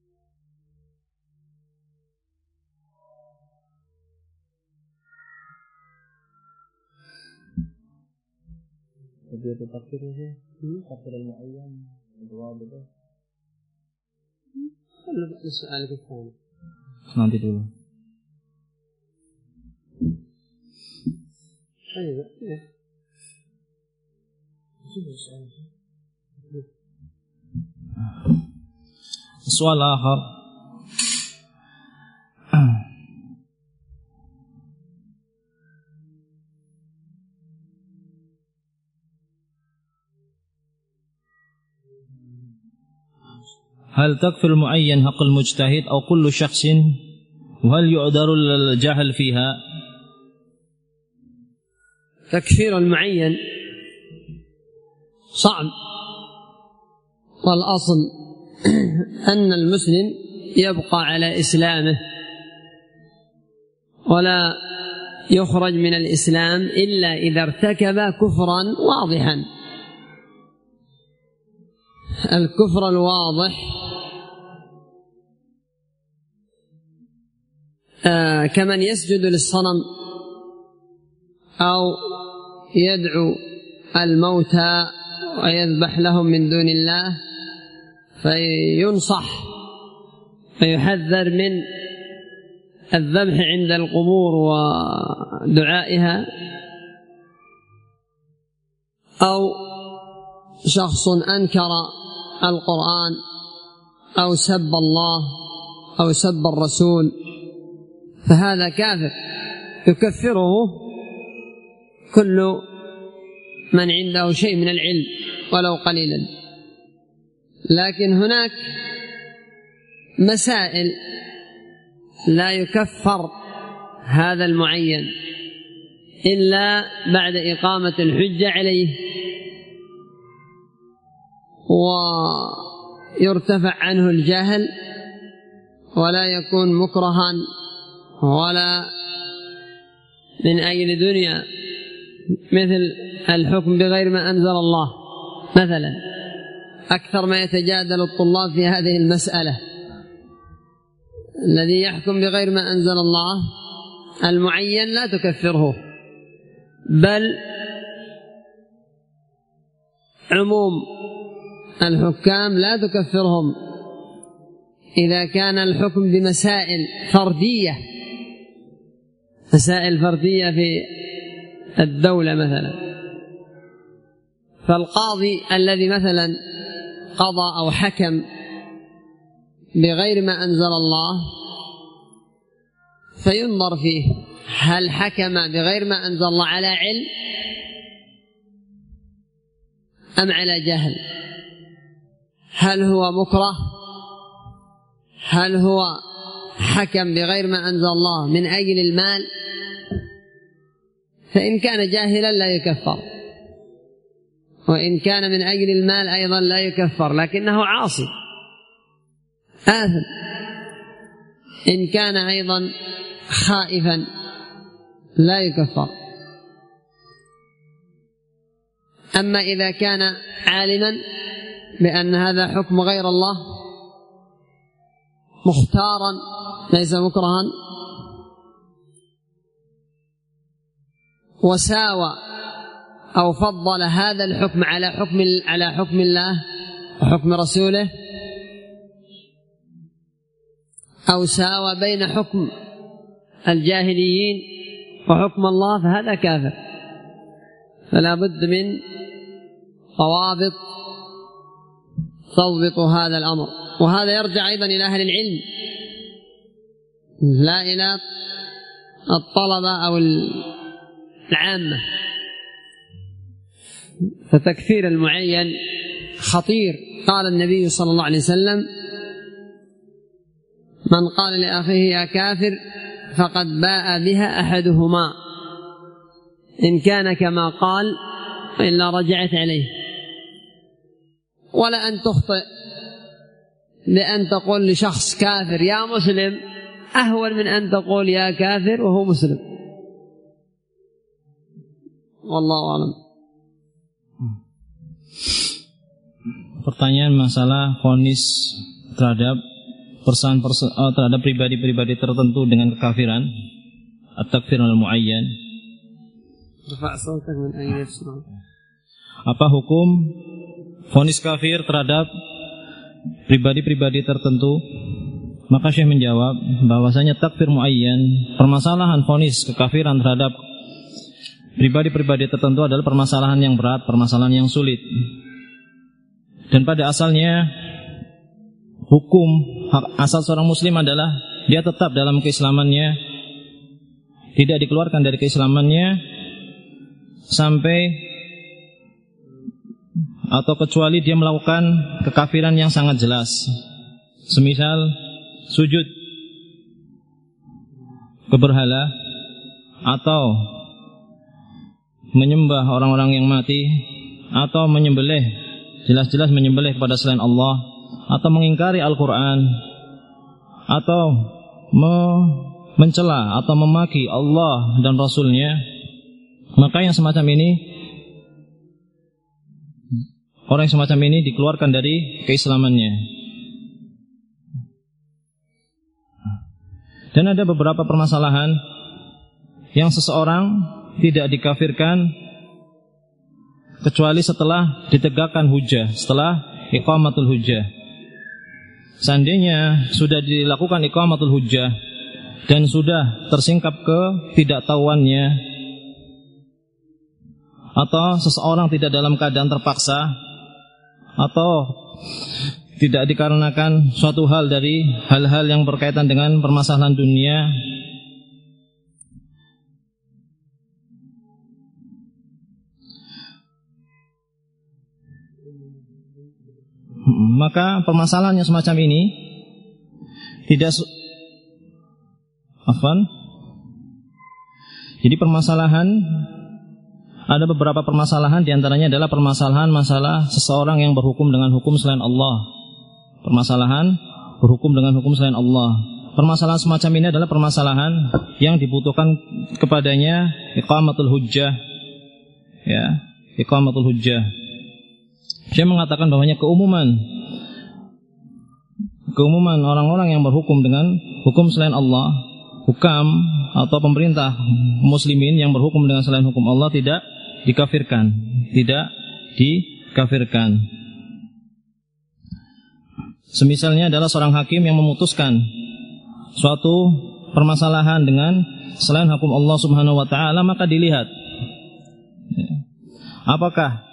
Dia takdir sih, takdir al-mu'ayyan. Nanti dulu. Soal akhir. هل تكفي المعين حق المجتهد أو كل شخص وهل يعذر الجهل فيها؟ تكفير المعين صعب، والأصل أن المسلم يبقى على إسلامه ولا يخرج من الإسلام إلا إذا ارتكب كفرا واضحا. الكفر الواضح كمن يسجد للصنم أو يدعو الموتى ويذبح لهم من دون الله، فينصح فيحذر من الذبح عند القبور ودعائها، أو شخص أنكر القرآن أو سب الله أو سب الرسول، فهذا كافر يكفره كل من عنده شيء من العلم ولو قليلا. لكن هناك مسائل لا يكفر هذا المعين إلا بعد إقامة الحجة عليه ويرتفع عنه الجهل ولا يكون مكرها ولا من أجل دنيا، مثل الحكم بغير ما أنزل الله مثلا. أكثر ما يتجادل الطلاب في هذه المسألة، الذي يحكم بغير ما أنزل الله المعين لا تكفره، بل عموم الحكام لا تكفرهم إذا كان الحكم بمسائل فردية، مسائل فردية في الدولة مثلا. فالقاضي الذي مثلا قضى أو حكم بغير ما أنزل الله فينظر فيه، هل حكم بغير ما أنزل الله على علم أم على جهل؟ هل هو مكره؟ هل هو حكم بغير ما أنزل الله من أجل المال؟ فإن كان جاهلا لا يكفر، وإن كان من أجل المال أيضا لا يكفر، لكنه عاصي آثم. إن كان أيضا خائفا لا يكفر. أما إذا كان عالما بأن هذا حكم غير الله مختارا ليس مكرها وساوى أو فضل هذا الحكم على حكم الله وحكم رسوله، أو ساوى بين حكم الجاهليين وحكم الله، فهذا كافر. فلا بد من ضوابط تضبط هذا الأمر، وهذا يرجع أيضا إلى أهل العلم لا إلى الطلبة أو العامة. فتكفير المعين خطير. قال النبي صلى الله عليه وسلم: من قال لأخيه يا كافر فقد باء بها أحدهما، إن كان كما قال إلا رجعت عليه. ولا أن تخطئ لأن تقول لشخص كافر يا مسلم أهون من أن تقول يا كافر وهو مسلم. والله أعلم. Pertanyaan masalah vonis terhadap terhadap pribadi-pribadi tertentu dengan kekafiran, at-takfir al-muayyan. Apa hukum vonis kafir terhadap pribadi-pribadi tertentu? Maka Syekh menjawab bahwasanya takfir muayyan, permasalahan vonis kekafiran terhadap pribadi-pribadi tertentu adalah permasalahan yang berat, permasalahan yang sulit. Dan pada asalnya hukum hak asal seorang muslim adalah dia tetap dalam keislamannya, tidak dikeluarkan dari keislamannya sampai atau kecuali dia melakukan kekafiran yang sangat jelas. Semisal sujud ke berhala atau menyembah orang-orang yang mati atau menyembelih, jelas-jelas menyembelih kepada selain Allah, atau mengingkari Al-Quran, atau mencela atau memaki Allah dan Rasulnya, maka yang semacam ini, orang yang semacam ini dikeluarkan dari keislamannya. Dan ada beberapa permasalahan yang seseorang tidak dikafirkan kecuali setelah ditegakkan hujjah, setelah iqamatul hujjah. Seandainya sudah dilakukan iqamatul hujjah dan sudah tersingkap ketidaktahuannya, atau seseorang tidak dalam keadaan terpaksa, atau tidak dikarenakan suatu hal dari hal-hal yang berkaitan dengan permasalahan dunia, maka permasalahan yang semacam ini tidak Jadi permasalahan, ada beberapa permasalahan, diantaranya adalah permasalahan masalah seseorang yang berhukum dengan hukum selain Allah. Permasalahan berhukum dengan hukum selain Allah. Permasalahan semacam ini adalah permasalahan yang dibutuhkan kepadanya iqamatul hujjah. Ya, iqamatul hujjah. Saya mengatakan bahwanya keumuman orang-orang yang berhukum dengan hukum selain Allah, hukam atau pemerintah muslimin yang berhukum dengan selain hukum Allah tidak dikafirkan, Semisalnya adalah seorang hakim yang memutuskan suatu permasalahan dengan selain hukum Allah Subhanahu wa taala, maka dilihat apakah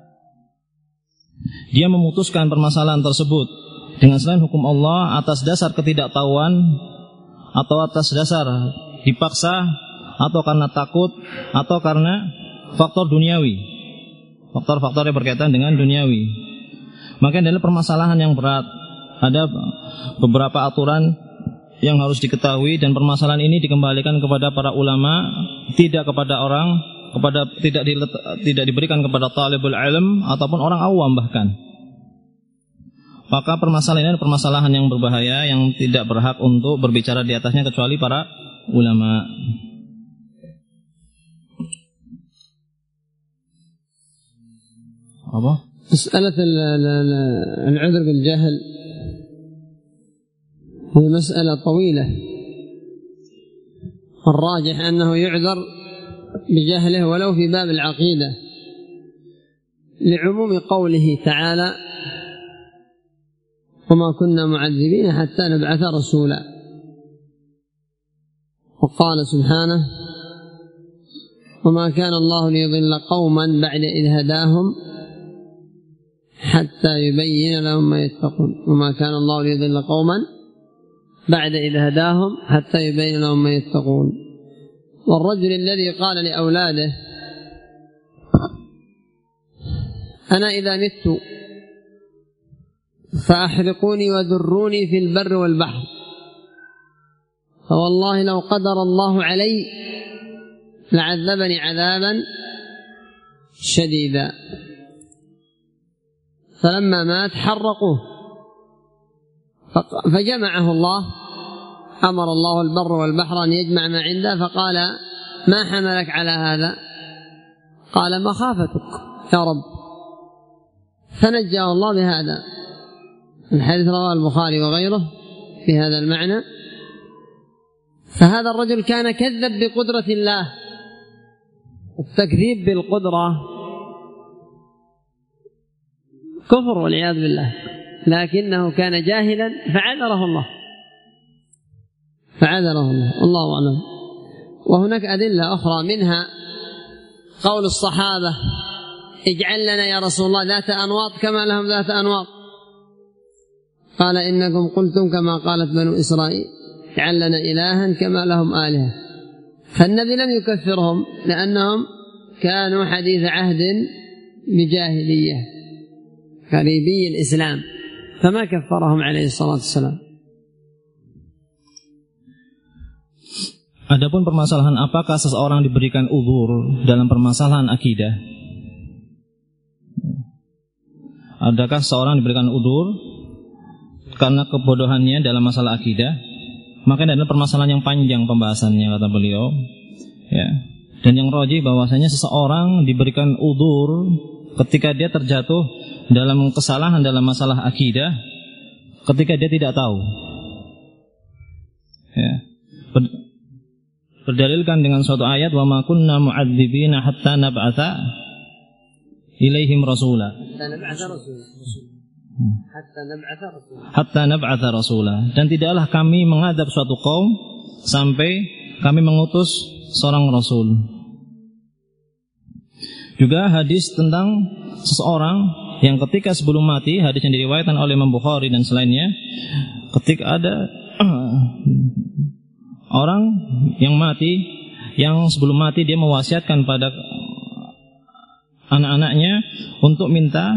dia memutuskan permasalahan tersebut dengan selain hukum Allah atas dasar ketidaktahuan, atau atas dasar dipaksa, atau karena takut, atau karena faktor duniawi, faktor-faktor yang berkaitan dengan duniawi. Maka adalah permasalahan yang berat. Ada beberapa aturan yang harus diketahui, dan permasalahan ini dikembalikan kepada para ulama, tidak diberikan kepada talibul ilm ataupun orang awam bahkan. Maka permasalahan ini adalah permasalahan yang berbahaya, yang tidak berhak untuk berbicara di atasnya kecuali para ulama. Apa? مسألة العذر بالجهل هي مسألة طويلة. الراجح أنه يعذر بجهله ولو في باب العقيدة، لعموم قوله تعالى: وما كنا معذبين حتى نبعث رسولا. وقال سبحانه: وما كان الله ليضل قوما بعد إذ هداهم حتى يبين لهم ما يتقون. وما كان الله ليضل قوما بعد إذ هداهم حتى يبين لهم ما يتقون. والرجل الذي قال لأولاده أنا إذا مت فأحرقوني وذروني في البر والبحر، فوالله لو قدر الله علي لعذبني عذابا شديدا. فلما مات حرقوه، فجمعه الله، أمر الله البر والبحر أن يجمع ما عنده، فقال ما حملك على هذا؟ قال مخافتك يا رب، فنجاه الله بهذا. الحديث رواه البخاري وغيره في هذا المعنى. فهذا الرجل كان كذب بقدرة الله. التكذيب بالقدرة كفر والعياذ بالله، لكنه كان جاهلا فعذره الله، الله أعلم. وهناك أدلة أخرى، منها قول الصحابة اجعل لنا يا رسول الله ذات أنواط كما لهم ذات أنواط، قال إنكم قلتم كما قالت بنو إسرائيل اجعل لنا إلها كما لهم آلهة. فالنبي لم يكفرهم لأنهم كانوا حديث عهد بجاهلية قريبي الإسلام، فما كفرهم عليه الصلاة والسلام. Adapun permasalahan apakah seseorang diberikan uzur dalam permasalahan akidah? Adakah seseorang diberikan uzur karena kebodohannya dalam masalah akidah? Maka ini adalah permasalahan yang panjang pembahasannya, kata beliau. Ya. Dan yang rajih bahwasanya seseorang diberikan uzur ketika dia terjatuh dalam kesalahan dalam masalah akidah, ketika dia tidak tahu. Ya. Berdalilkan dengan suatu ayat, wa ma kunna mu'adzibina hatta nab'atha ilaihim rasula. Hatta nab'atha rasula. Dan tidaklah kami mengadab suatu kaum sampai kami mengutus seorang rasul. Juga hadis tentang seseorang yang ketika sebelum mati, hadis yang diriwayatkan oleh Imam Bukhari dan selainnya, ketika ada orang yang mati, yang sebelum mati dia mewasiatkan pada anak-anaknya untuk minta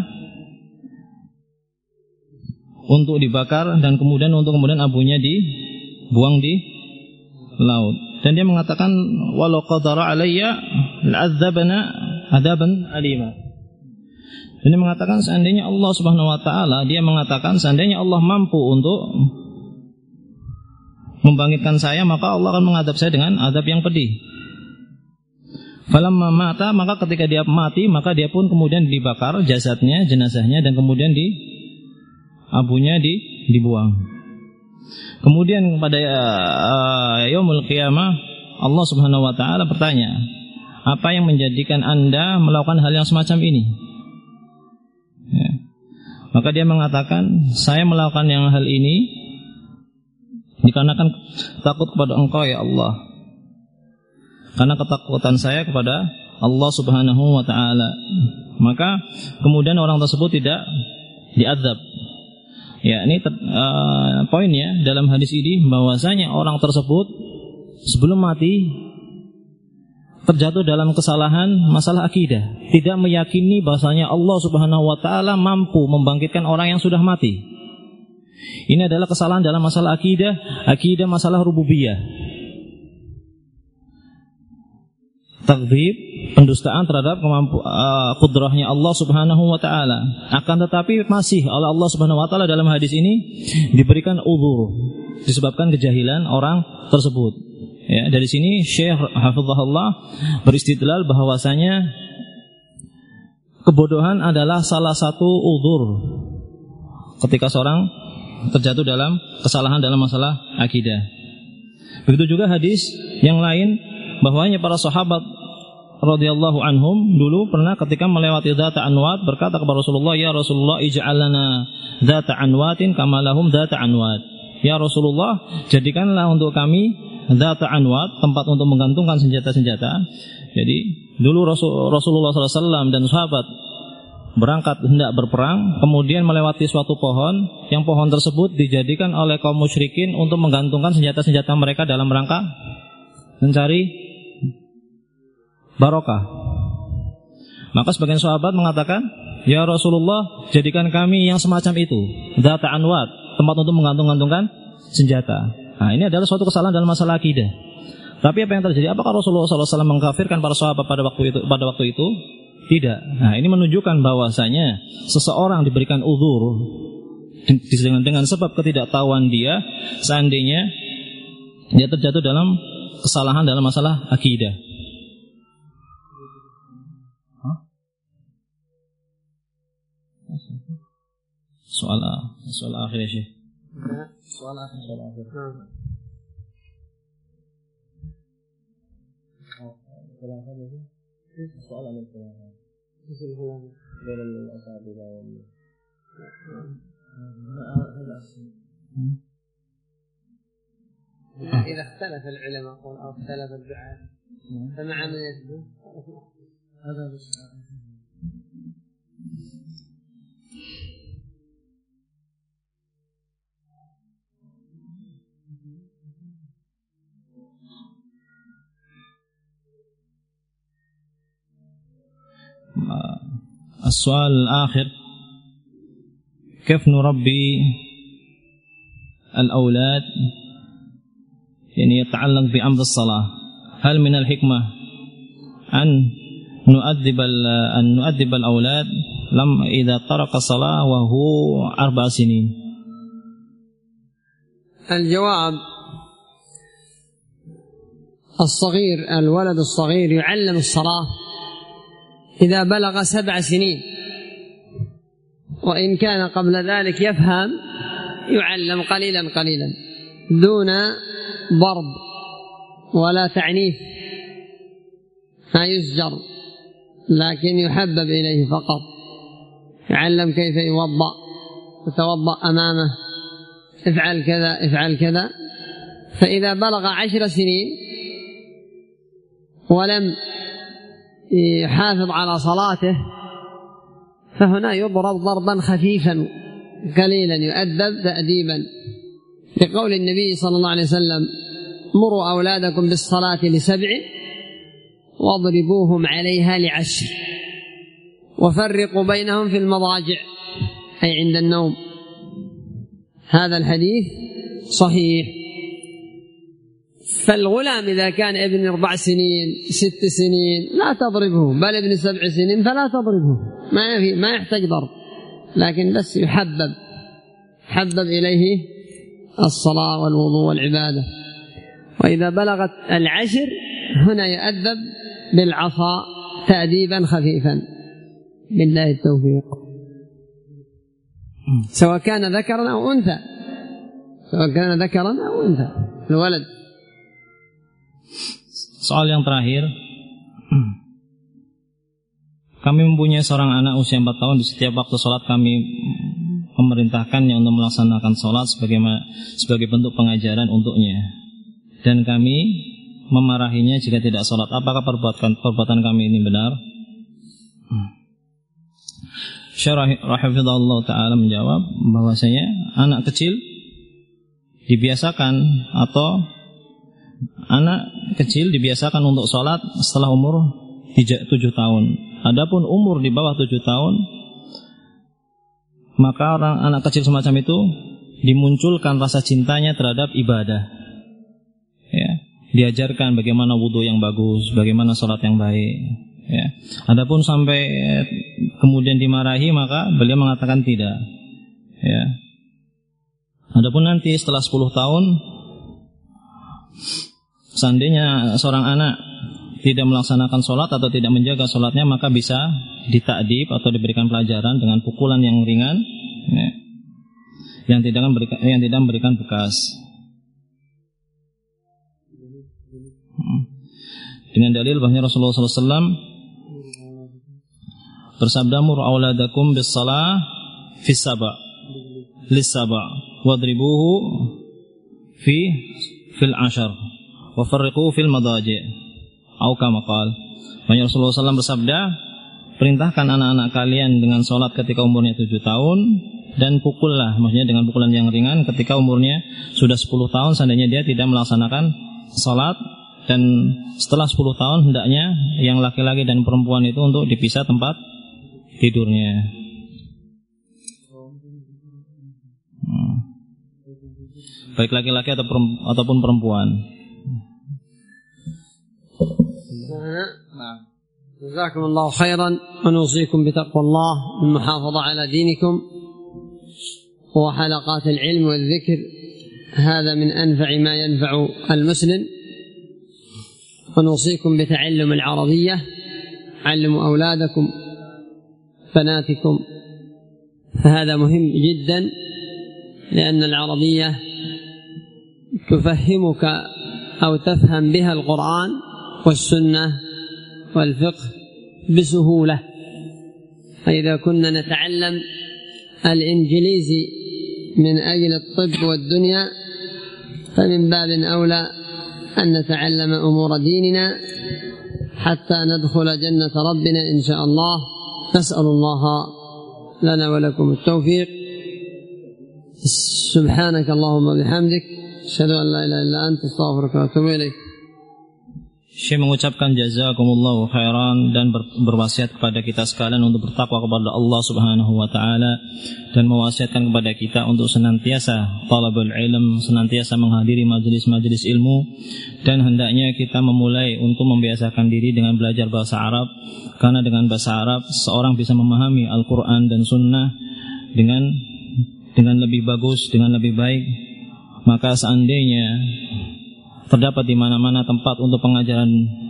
untuk dibakar dan kemudian abunya dibuang di laut. Dan dia mengatakan walau qadara alayya la'adzabana adaban alima. Dan dia mengatakan seandainya Allah Subhanahu wa taala, dia mengatakan seandainya Allah mampu untuk membangkitkan saya, maka Allah akan mengadab saya dengan adab yang pedih. Falamma mata, maka ketika dia mati, maka dia pun kemudian dibakar jasadnya, jenazahnya, dan kemudian abunya dibuang. Kemudian pada yaumul qiyamah Allah Subhanahu wa taala bertanya, apa yang menjadikan Anda melakukan hal yang semacam ini? Ya. Maka dia mengatakan, saya melakukan hal ini dikarenakan takut kepada Engkau ya Allah, karena ketakutan saya kepada Allah Subhanahu wa ta'ala. Maka kemudian orang tersebut tidak diazab. Ya, ini poinnya dalam hadis ini, bahwasanya orang tersebut sebelum mati terjatuh dalam kesalahan masalah akidah, tidak meyakini bahwasanya Allah Subhanahu wa ta'ala mampu membangkitkan orang yang sudah mati. Ini adalah kesalahan dalam masalah akidah masalah rububiyah. Takdzib, pendustaan terhadap kudrahnya Allah Subhanahu wa taala. Akan tetapi masih oleh Allah Subhanahu wa taala dalam hadis ini diberikan uzur disebabkan kejahilan orang tersebut. Ya, dari sini Syekh Hafizahullah beristidlal bahwasanya kebodohan adalah salah satu uzur ketika seorang terjatuh dalam kesalahan dalam masalah akidah. Begitu juga hadis yang lain, bahwanya para sahabat radhiyallahu anhum dulu pernah ketika melewati dzata anwat berkata kepada Rasulullah, ya Rasulullah ij'al lana dzata anwatin kama lahum dzata anwat. Ya Rasulullah, jadikanlah untuk kami dzata anwat, tempat untuk menggantungkan senjata-senjata. Jadi dulu Rasulullah SAW dan sahabat berangkat hendak berperang, kemudian melewati suatu pohon, yang pohon tersebut dijadikan oleh kaum musyrikin untuk menggantungkan senjata-senjata mereka dalam rangka mencari barokah. Maka sebagian sahabat mengatakan, ya Rasulullah, jadikan kami yang semacam itu, dzata anwat, tempat untuk menggantung-gantungkan senjata. Nah, ini adalah suatu kesalahan dalam masalah akidah. Tapi apa yang terjadi? Apakah Rasulullah SAW mengkafirkan para sahabat pada waktu itu? Tidak. Nah, ini menunjukkan bahwasanya seseorang diberikan uzur dengan sebab ketidaktahuan dia, seandainya dia terjatuh dalam kesalahan dalam masalah akidah. Soal akhir ya Syekh. Soal akhir. إذا اختلف العلماء أو اختلف الدعاء فمع من يسجد هذا السؤال الآخر كيف نربي الأولاد يعني يتعلق بأمر الصلاة هل من الحكمة أن نؤدب الأولاد إذا ترك الصلاة وهو 4 سنين؟ الجواب الولد الصغير يعلم الصلاة إذا بلغ 7 سنين، وإن كان قبل ذلك يفهم يعلم قليلا قليلا دون ضرب ولا تعنيف، ما يزجر لكن يحبب إليه فقط، يعلم كيف يتوضأ أمامه، افعل كذا افعل كذا. فإذا بلغ 10 سنين ولم يحافظ على صلاته فهنا يضرب ضربا خفيفا قليلا، يؤدب تأديبا، لقول النبي صلى الله عليه وسلم مروا أولادكم بالصلاة ل7 واضربوهم عليها ل10 وفرقوا بينهم في المضاجع أي عند النوم. هذا الحديث صحيح. فالغلام إذا كان ابن 4 سنين 6 سنين لا تضربه، بل ابن 7 سنين فلا تضربه، ما يحتاج ضرب، لكن بس يحبب إليه الصلاة والوضوء والعبادة. وإذا بلغت 10 هنا يؤدب بالعصا تأديبا خفيفا. بالله التوفيق. سواء كان ذكرا أو أنثى، الولد. Soal yang terakhir, kami mempunyai seorang anak usia 4 tahun. Di setiap waktu sholat kami memerintahkannya untuk melaksanakan sholat sebagai bentuk pengajaran untuknya, dan kami memarahinya jika tidak sholat. Apakah perbuatan kami ini benar? Syekh rahimahullah ta'ala menjawab bahwasanya anak kecil dibiasakan untuk sholat setelah umur 7 tahun. Adapun umur di bawah 7 tahun, maka anak kecil semacam itu dimunculkan rasa cintanya terhadap ibadah. Ya, diajarkan bagaimana wudu yang bagus, bagaimana sholat yang baik. Ya. Adapun sampai kemudian dimarahi, maka beliau mengatakan tidak. Ya. Adapun nanti setelah 10 tahun, seandainya seorang anak tidak melaksanakan sholat atau tidak menjaga sholatnya, maka bisa ditakdib atau diberikan pelajaran dengan pukulan yang ringan, ya, yang tidak memberikan bekas. Dengan dalil bahwa Rasulullah SAW bersabda, mur auladakum bis-shalah lis-saba wadribuhu fil 10 wa farriqu fil madaji' atau kama qala. Rasulullah SAW bersabda, perintahkan anak-anak kalian dengan sholat ketika umurnya 7 tahun, dan pukullah, maksudnya dengan pukulan yang ringan ketika umurnya sudah 10 tahun, seandainya dia tidak melaksanakan sholat dan setelah 10 tahun hendaknya yang laki-laki dan perempuan itu untuk dipisah tempat tidurnya. Baik laki-laki ataupun perempuan. جزاكم الله خيرا ونوصيكم بتقوى الله والمحافظة على دينكم وحلقات العلم والذكر، هذا من أنفع ما ينفع المسلم. ونوصيكم بتعلم العربية، علموا أولادكم بناتكم، فهذا مهم جدا، لأن العربية تفهمك أو تفهم بها القرآن والسنة والفقه بسهولة. فإذا كنا نتعلم الإنجليزي من أجل الطب والدنيا فمن باب أولى أن نتعلم أمور ديننا حتى ندخل جنة ربنا إن شاء الله. نسأل الله لنا ولكم التوفيق. سبحانك اللهم وبحمدك أشهد أن لا إله إلا أنت أستغفرك وأتوب إليك. Syekh mengucapkan jazakumullahu khairan dan berwasiat kepada kita sekalian untuk bertakwa kepada Allah Subhanahu wa taala, dan mewasiatkan kepada kita untuk senantiasa talabul ilm, senantiasa menghadiri majelis-majelis ilmu, dan hendaknya kita memulai untuk membiasakan diri dengan belajar bahasa Arab, karena dengan bahasa Arab seorang bisa memahami Al-Qur'an dan Sunnah dengan lebih bagus, dengan lebih baik. Maka seandainya terdapat di mana-mana tempat untuk pengajaran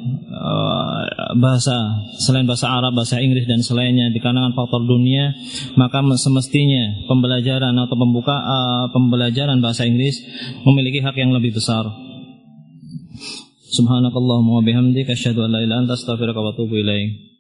bahasa selain bahasa Arab, bahasa Inggris dan selainnya di kalangan faktor dunia, maka semestinya pembelajaran atau pembelajaran bahasa Inggris memiliki hak yang lebih besar. Subhanakallahumma wa bihamdika asyhadu an la ilaha illa anta astaghfiruka wa atubu ilaik.